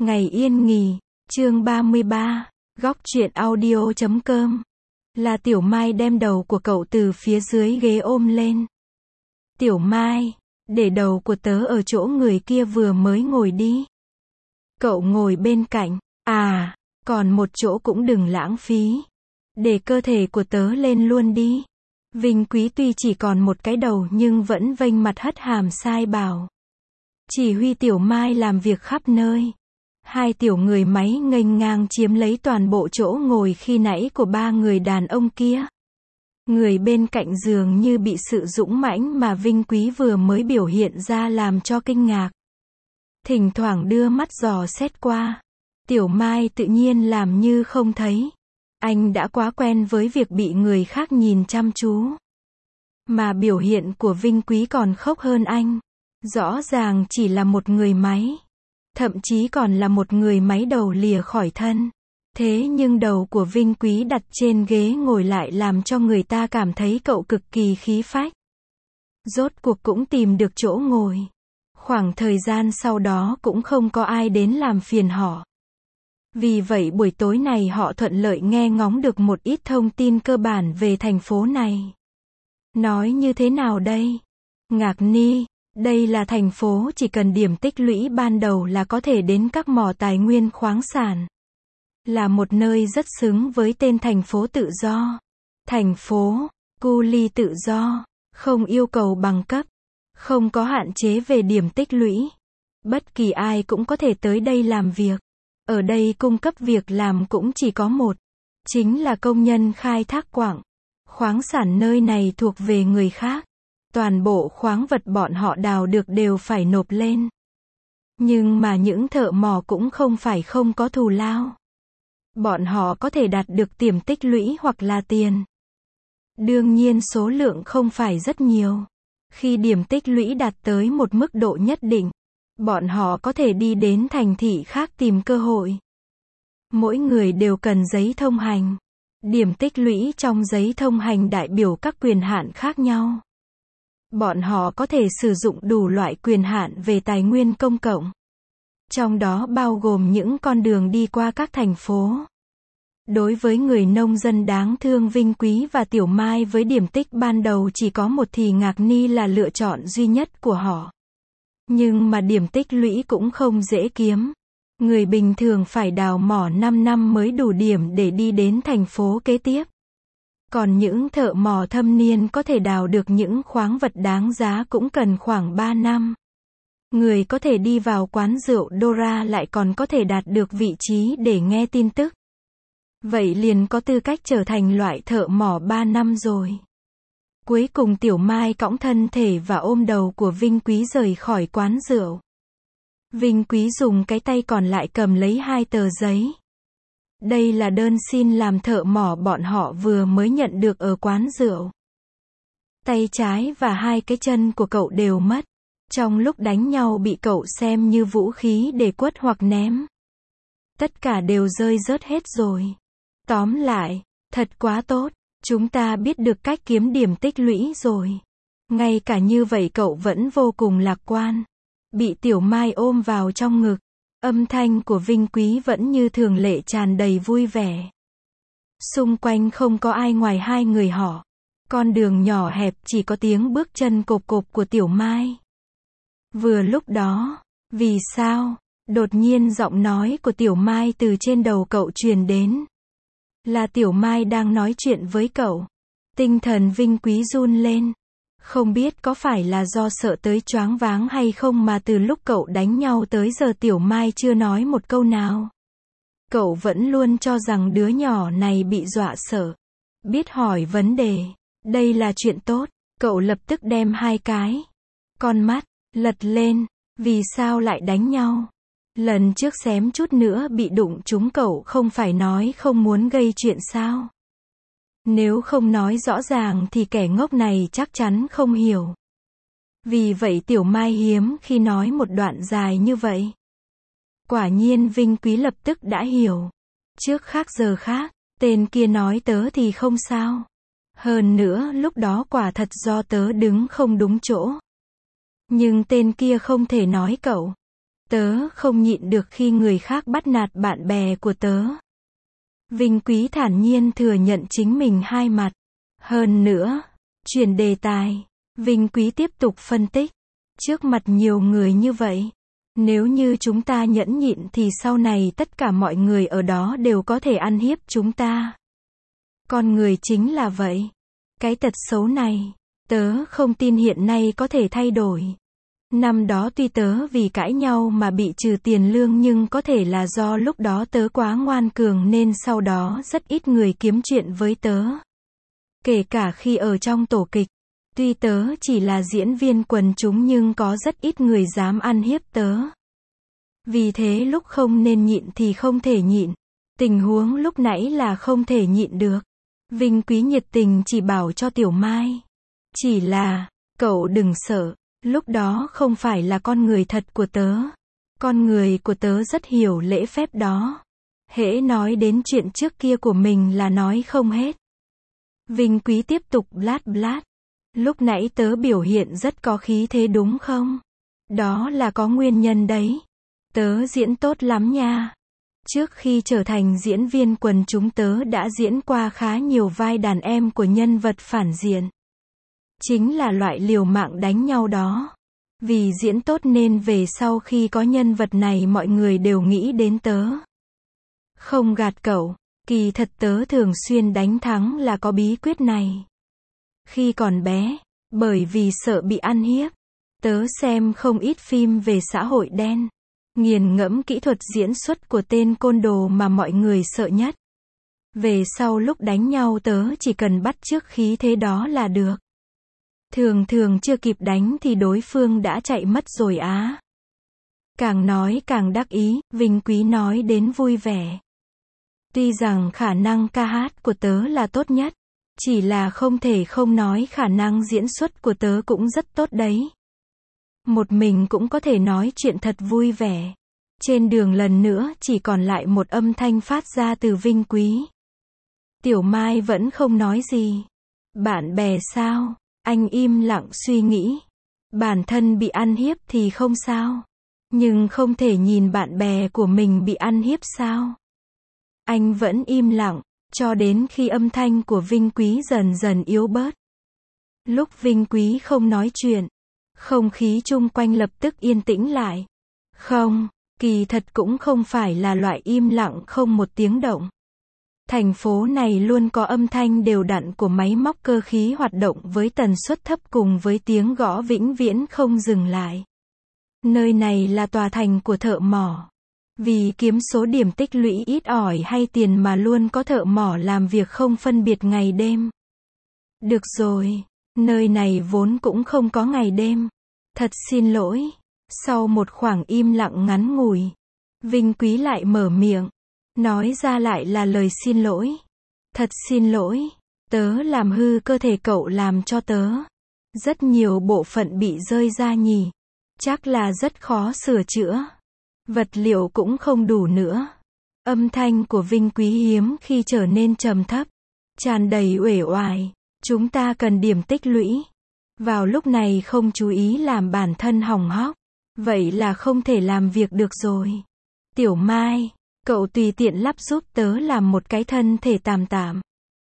Ngày yên nghỉ, chương 33, góc truyện audio.com. Là Tiểu Mai đem đầu của cậu từ phía dưới ghế ôm lên. Tiểu Mai, để đầu của tớ ở chỗ người kia vừa mới ngồi đi. Cậu ngồi bên cạnh, còn một chỗ cũng đừng lãng phí. Để cơ thể của tớ lên luôn đi. Vinh Quý tuy chỉ còn một cái đầu nhưng vẫn vênh mặt hất hàm sai bảo. Chỉ huy Tiểu Mai làm việc khắp nơi. Hai tiểu người máy nghênh ngang chiếm lấy toàn bộ chỗ ngồi khi nãy của ba người đàn ông kia. Người bên cạnh dường như bị sự dũng mãnh mà Vinh Quý vừa mới biểu hiện ra làm cho kinh ngạc. Thỉnh thoảng đưa mắt dò xét qua. Tiểu Mai tự nhiên làm như không thấy. Anh đã quá quen với việc bị người khác nhìn chăm chú. Mà biểu hiện của Vinh Quý còn khốc hơn anh. Rõ ràng chỉ là một người máy. Thậm chí còn là một người máy đầu lìa khỏi thân. Thế nhưng đầu của Vinh Quý đặt trên ghế ngồi lại làm cho người ta cảm thấy cậu cực kỳ khí phách. Rốt cuộc cũng tìm được chỗ ngồi. Khoảng thời gian sau đó cũng không có ai đến làm phiền họ. Vì vậy buổi tối này họ thuận lợi nghe ngóng được một ít thông tin cơ bản về thành phố này. Nói như thế nào đây? Ngạc Ni, đây là thành phố chỉ cần điểm tích lũy ban đầu là có thể đến các mỏ tài nguyên khoáng sản. Là một nơi rất xứng với tên thành phố tự do. Thành phố, cu li tự do, không yêu cầu bằng cấp, không có hạn chế về điểm tích lũy. Bất kỳ ai cũng có thể tới đây làm việc. Ở đây cung cấp việc làm cũng chỉ có một, chính là công nhân khai thác quặng. Khoáng sản nơi này thuộc về người khác. Toàn bộ khoáng vật bọn họ đào được đều phải nộp lên. Nhưng mà những thợ mỏ cũng không phải không có thù lao. Bọn họ có thể đạt được điểm tích lũy hoặc là tiền. Đương nhiên số lượng không phải rất nhiều. Khi điểm tích lũy đạt tới một mức độ nhất định, bọn họ có thể đi đến thành thị khác tìm cơ hội. Mỗi người đều cần giấy thông hành. Điểm tích lũy trong giấy thông hành đại biểu các quyền hạn khác nhau. Bọn họ có thể sử dụng đủ loại quyền hạn về tài nguyên công cộng. Trong đó bao gồm những con đường đi qua các thành phố. Đối với người nông dân đáng thương Vinh Quý và Tiểu Mai với điểm tích ban đầu chỉ có một thì Ngạc Ni là lựa chọn duy nhất của họ. Nhưng mà điểm tích lũy cũng không dễ kiếm. Người bình thường phải đào mỏ 5 năm mới đủ điểm để đi đến thành phố kế tiếp. Còn những thợ mỏ thâm niên có thể đào được những khoáng vật đáng giá cũng cần khoảng 3 năm. Người có thể đi vào quán rượu Dora lại còn có thể đạt được vị trí để nghe tin tức. Vậy liền có tư cách trở thành loại thợ mỏ 3 năm rồi. Cuối cùng Tiểu Mai cõng thân thể và ôm đầu của Vinh Quý rời khỏi quán rượu. Vinh Quý dùng cái tay còn lại cầm lấy 2 tờ giấy. Đây là đơn xin làm thợ mỏ bọn họ vừa mới nhận được ở quán rượu. Tay trái và 2 cái chân của cậu đều mất. Trong lúc đánh nhau bị cậu xem như vũ khí để quất hoặc ném. Tất cả đều rơi rớt hết rồi. Tóm lại, thật quá tốt. Chúng ta biết được cách kiếm điểm tích lũy rồi. Ngay cả như vậy cậu vẫn vô cùng lạc quan. Bị Tiểu Mai ôm vào trong ngực. Âm thanh của Vinh Quý vẫn như thường lệ tràn đầy vui vẻ. Xung quanh không có ai ngoài hai người họ. Con đường nhỏ hẹp chỉ có tiếng bước chân cộp cộp của Tiểu Mai. Vừa lúc đó, vì sao? Đột nhiên giọng nói của Tiểu Mai từ trên đầu cậu truyền đến. Là Tiểu Mai đang nói chuyện với cậu. Tinh thần Vinh Quý run lên. Không biết có phải là do sợ tới choáng váng hay không mà từ lúc cậu đánh nhau tới giờ Tiểu Mai chưa nói một câu nào. Cậu vẫn luôn cho rằng đứa nhỏ này bị dọa sợ. Biết hỏi vấn đề. Đây là chuyện tốt. Cậu lập tức đem 2 cái con mắt lật lên. Vì sao lại đánh nhau? Lần trước xém chút nữa bị đụng trúng cậu không phải nói không muốn gây chuyện sao? Nếu không nói rõ ràng thì kẻ ngốc này chắc chắn không hiểu. Vì vậy Tiểu Mai hiếm khi nói một đoạn dài như vậy. Quả nhiên Vinh Quý lập tức đã hiểu. Trước khác giờ khác, tên kia nói tớ thì không sao. Hơn nữa lúc đó quả thật do tớ đứng không đúng chỗ. Nhưng tên kia không thể nói cậu. Tớ không nhịn được khi người khác bắt nạt bạn bè của tớ. Vinh Quý thản nhiên thừa nhận chính mình hai mặt. Hơn nữa, chuyển đề tài, Vinh Quý tiếp tục phân tích. Trước mặt nhiều người như vậy, nếu như chúng ta nhẫn nhịn thì sau này tất cả mọi người ở đó đều có thể ăn hiếp chúng ta. Con người chính là vậy. Cái tật xấu này, tớ không tin hiện nay có thể thay đổi. Năm đó tuy tớ vì cãi nhau mà bị trừ tiền lương nhưng có thể là do lúc đó tớ quá ngoan cường nên sau đó rất ít người kiếm chuyện với tớ. Kể cả khi ở trong tổ kịch, tuy tớ chỉ là diễn viên quần chúng nhưng có rất ít người dám ăn hiếp tớ. Vì thế lúc không nên nhịn thì không thể nhịn. Tình huống lúc nãy là không thể nhịn được. Vinh Quý nhiệt tình chỉ bảo cho Tiểu Mai. Chỉ là, cậu đừng sợ, lúc đó không phải là con người thật của tớ. Con người của tớ rất hiểu lễ phép đó. Hễ nói đến chuyện trước kia của mình là nói không hết. Vinh Quý tiếp tục blát. Lúc nãy tớ biểu hiện rất có khí thế đúng không? Đó là có nguyên nhân đấy. Tớ diễn tốt lắm nha. Trước khi trở thành diễn viên quần chúng tớ đã diễn qua khá nhiều vai đàn em của nhân vật phản diện. Chính là loại liều mạng đánh nhau đó. Vì diễn tốt nên về sau khi có nhân vật này mọi người đều nghĩ đến tớ. Không gạt cậu, kỳ thật tớ thường xuyên đánh thắng là có bí quyết này. Khi còn bé, bởi vì sợ bị ăn hiếp, tớ xem không ít phim về xã hội đen. Nghiền ngẫm kỹ thuật diễn xuất của tên côn đồ mà mọi người sợ nhất. Về sau lúc đánh nhau tớ chỉ cần bắt chước khí thế đó là được. Thường chưa kịp đánh thì đối phương đã chạy mất rồi á. Càng nói càng đắc ý, Vinh Quý nói đến vui vẻ. Tuy rằng khả năng ca hát của tớ là tốt nhất, chỉ là không thể không nói khả năng diễn xuất của tớ cũng rất tốt đấy. Một mình cũng có thể nói chuyện thật vui vẻ. Trên đường lần nữa chỉ còn lại một âm thanh phát ra từ Vinh Quý. Tiểu Mai vẫn không nói gì. Bạn bè sao? Anh im lặng suy nghĩ. Bản thân bị ăn hiếp thì không sao. Nhưng không thể nhìn bạn bè của mình bị ăn hiếp sao? Anh vẫn im lặng, cho đến khi âm thanh của Vinh Quý dần dần yếu bớt. Lúc Vinh Quý không nói chuyện, không khí chung quanh lập tức yên tĩnh lại. Không, kỳ thật cũng không phải là loại im lặng không một tiếng động. Thành phố này luôn có âm thanh đều đặn của máy móc cơ khí hoạt động với tần suất thấp cùng với tiếng gõ vĩnh viễn không dừng lại. Nơi này là tòa thành của thợ mỏ. Vì kiếm số điểm tích lũy ít ỏi hay tiền mà luôn có thợ mỏ làm việc không phân biệt ngày đêm. Được rồi, nơi này vốn cũng không có ngày đêm. Thật xin lỗi. Sau một khoảng im lặng ngắn ngủi, Vinh Quý lại mở miệng. Nói ra lại là lời xin lỗi. Thật xin lỗi. Tớ làm hư cơ thể cậu làm cho tớ. Rất nhiều bộ phận bị rơi ra nhỉ. Chắc là rất khó sửa chữa. Vật liệu cũng không đủ nữa. Âm thanh của Vinh Quý hiếm khi trở nên trầm thấp, tràn đầy uể oải. Chúng ta cần điểm tích lũy. Vào lúc này không chú ý làm bản thân hỏng hóc. Vậy là không thể làm việc được rồi. Tiểu Mai, cậu tùy tiện lắp giúp tớ làm một cái thân thể tạm tạm.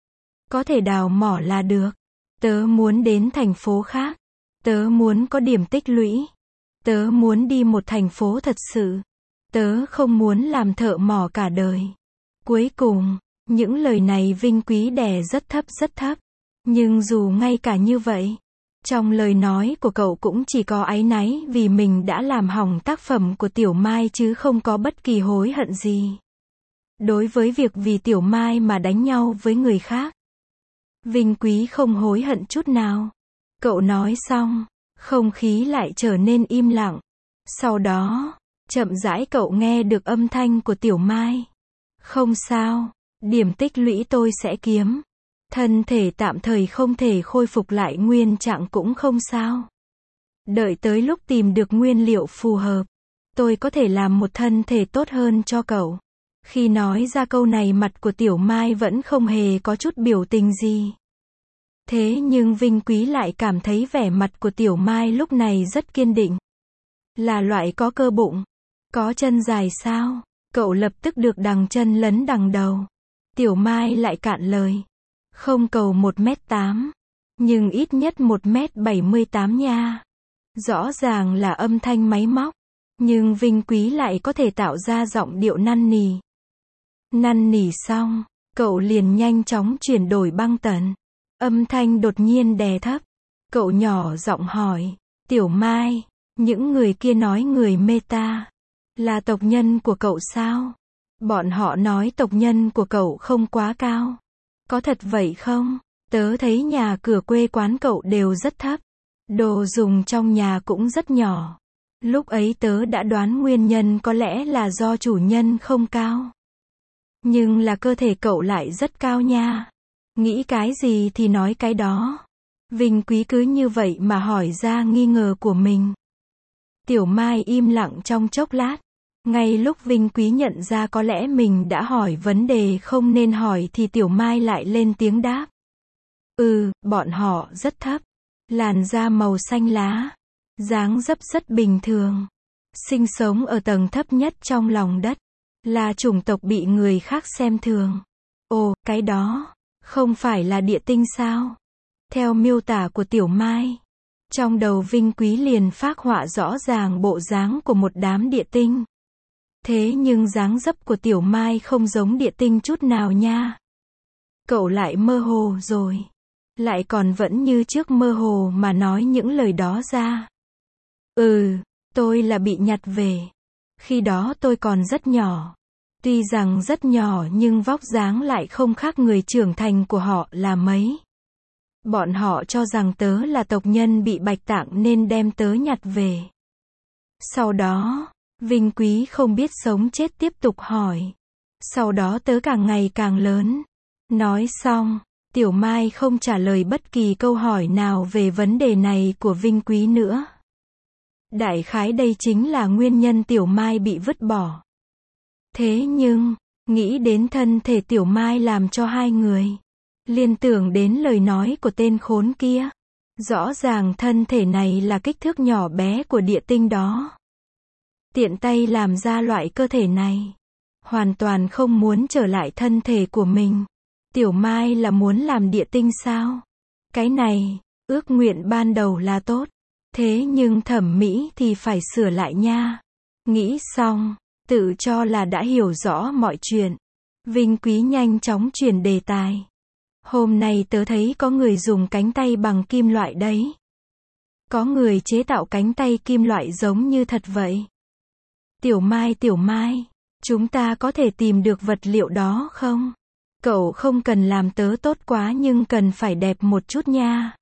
Có thể đào mỏ là được. Tớ muốn đến thành phố khác. Tớ muốn có điểm tích lũy. Tớ muốn đi một thành phố thật sự. Tớ không muốn làm thợ mỏ cả đời. Cuối cùng, những lời này Vinh Quý đè rất thấp. Nhưng dù ngay cả như vậy, trong lời nói của cậu cũng chỉ có áy náy vì mình đã làm hỏng tác phẩm của Tiểu Mai chứ không có bất kỳ hối hận gì. Đối với việc vì Tiểu Mai mà đánh nhau với người khác, Vinh Quý không hối hận chút nào. Cậu nói xong, không khí lại trở nên im lặng. Sau đó, chậm rãi cậu nghe được âm thanh của Tiểu Mai. Không sao, điểm tích lũy tôi sẽ kiếm. Thân thể tạm thời không thể khôi phục lại nguyên trạng cũng không sao. Đợi tới lúc tìm được nguyên liệu phù hợp, tôi có thể làm một thân thể tốt hơn cho cậu. Khi nói ra câu này mặt của Tiểu Mai vẫn không hề có chút biểu tình gì. Thế nhưng Vinh Quý lại cảm thấy vẻ mặt của Tiểu Mai lúc này rất kiên định. Là loại có cơ bụng. Có chân dài sao? Cậu lập tức được đằng chân lấn đằng đầu. Tiểu Mai lại cạn lời. Không cầu 1m8, nhưng ít nhất 1m78 nha. Rõ ràng là âm thanh máy móc, nhưng Vinh Quý lại có thể tạo ra giọng điệu năn nỉ. Năn nỉ xong, cậu liền nhanh chóng chuyển đổi băng tần. Âm thanh đột nhiên đè thấp. Cậu nhỏ giọng hỏi, Tiểu Mai, những người kia nói người mê ta là tộc nhân của cậu sao? Bọn họ nói tộc nhân của cậu không quá cao. Có thật vậy không? Tớ thấy nhà cửa quê quán cậu đều rất thấp. Đồ dùng trong nhà cũng rất nhỏ. Lúc ấy tớ đã đoán nguyên nhân có lẽ là do chủ nhân không cao. Nhưng là cơ thể cậu lại rất cao nha. Nghĩ cái gì thì nói cái đó. Vinh Quý cứ như vậy mà hỏi ra nghi ngờ của mình. Tiểu Mai im lặng trong chốc lát. Ngay lúc Vinh Quý nhận ra có lẽ mình đã hỏi vấn đề không nên hỏi thì Tiểu Mai lại lên tiếng đáp. Bọn họ rất thấp. Làn da màu xanh lá. Dáng dấp rất bình thường. Sinh sống ở tầng thấp nhất trong lòng đất. Là chủng tộc bị người khác xem thường. Ồ, cái đó không phải là địa tinh sao? Theo miêu tả của Tiểu Mai, trong đầu Vinh Quý liền phác họa rõ ràng bộ dáng của một đám địa tinh. Thế nhưng dáng dấp của Tiểu Mai không giống địa tinh chút nào nha. Cậu lại mơ hồ rồi. Lại còn vẫn như trước mơ hồ mà nói những lời đó ra. Tôi là bị nhặt về. Khi đó tôi còn rất nhỏ. Tuy rằng rất nhỏ nhưng vóc dáng lại không khác người trưởng thành của họ là mấy. Bọn họ cho rằng tớ là tộc nhân bị bạch tạng nên đem tớ nhặt về. Sau đó, Vinh Quý không biết sống chết tiếp tục hỏi. Sau đó tớ càng ngày càng lớn. Nói xong, Tiểu Mai không trả lời bất kỳ câu hỏi nào về vấn đề này của Vinh Quý nữa. Đại khái đây chính là nguyên nhân Tiểu Mai bị vứt bỏ. Thế nhưng, nghĩ đến thân thể Tiểu Mai làm cho hai người liên tưởng đến lời nói của tên khốn kia. Rõ ràng thân thể này là kích thước nhỏ bé của địa tinh đó. Tiện tay làm ra loại cơ thể này. Hoàn toàn không muốn trở lại thân thể của mình. Tiểu Mai là muốn làm địa tinh sao? Cái này, ước nguyện ban đầu là tốt. Thế nhưng thẩm mỹ thì phải sửa lại nha. Nghĩ xong, tự cho là đã hiểu rõ mọi chuyện. Vinh Quý nhanh chóng chuyển đề tài. Hôm nay tớ thấy có người dùng cánh tay bằng kim loại đấy. Có người chế tạo cánh tay kim loại giống như thật vậy. Tiểu Mai, chúng ta có thể tìm được vật liệu đó không? Cậu không cần làm tớ tốt quá nhưng cần phải đẹp một chút nha.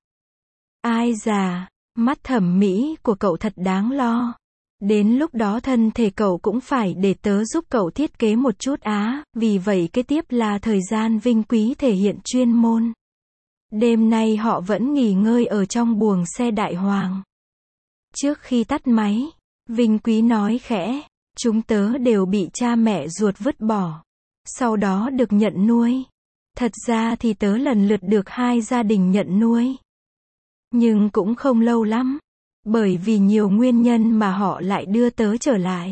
Ai già, mắt thẩm mỹ của cậu thật đáng lo. Đến lúc đó thân thể cậu cũng phải để tớ giúp cậu thiết kế một chút á. Vì vậy kế tiếp là thời gian Vinh Quý thể hiện chuyên môn. Đêm nay họ vẫn nghỉ ngơi ở trong buồng xe Đại Hoàng. Trước khi tắt máy, Vinh Quý nói khẽ, chúng tớ đều bị cha mẹ ruột vứt bỏ. Sau đó được nhận nuôi. Thật ra thì tớ lần lượt được hai gia đình nhận nuôi. Nhưng cũng không lâu lắm. Bởi vì nhiều nguyên nhân mà họ lại đưa tớ trở lại.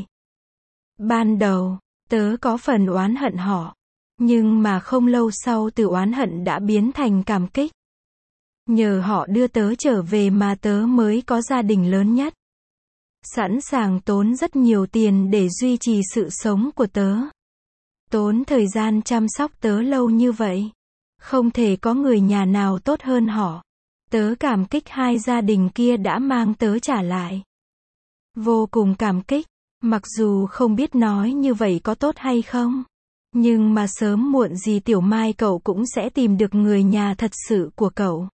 Ban đầu, tớ có phần oán hận họ. Nhưng mà không lâu sau từ oán hận đã biến thành cảm kích. Nhờ họ đưa tớ trở về mà tớ mới có gia đình lớn nhất. Sẵn sàng tốn rất nhiều tiền để duy trì sự sống của tớ. Tốn thời gian chăm sóc tớ lâu như vậy. Không thể có người nhà nào tốt hơn họ. Tớ cảm kích hai gia đình kia đã mang tớ trả lại. Vô cùng cảm kích. Mặc dù không biết nói như vậy có tốt hay không. Nhưng mà sớm muộn gì Tiểu Mai cậu cũng sẽ tìm được người nhà thật sự của cậu.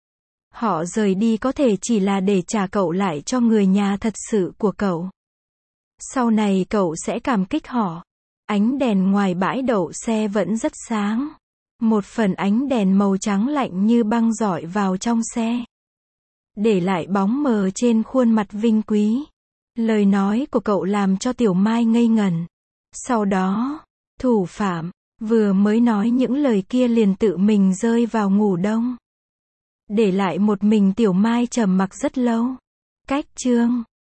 Họ rời đi có thể chỉ là để trả cậu lại cho người nhà thật sự của cậu. Sau này cậu sẽ cảm kích họ. Ánh đèn ngoài bãi đậu xe vẫn rất sáng. Một phần ánh đèn màu trắng lạnh như băng rọi vào trong xe. Để lại bóng mờ trên khuôn mặt Vinh Quý. Lời nói của cậu làm cho Tiểu Mai ngây ngẩn. Sau đó, thủ phạm, vừa mới nói những lời kia liền tự mình rơi vào ngủ đông. Để lại một mình Tiểu Mai trầm mặc rất lâu. Cách chương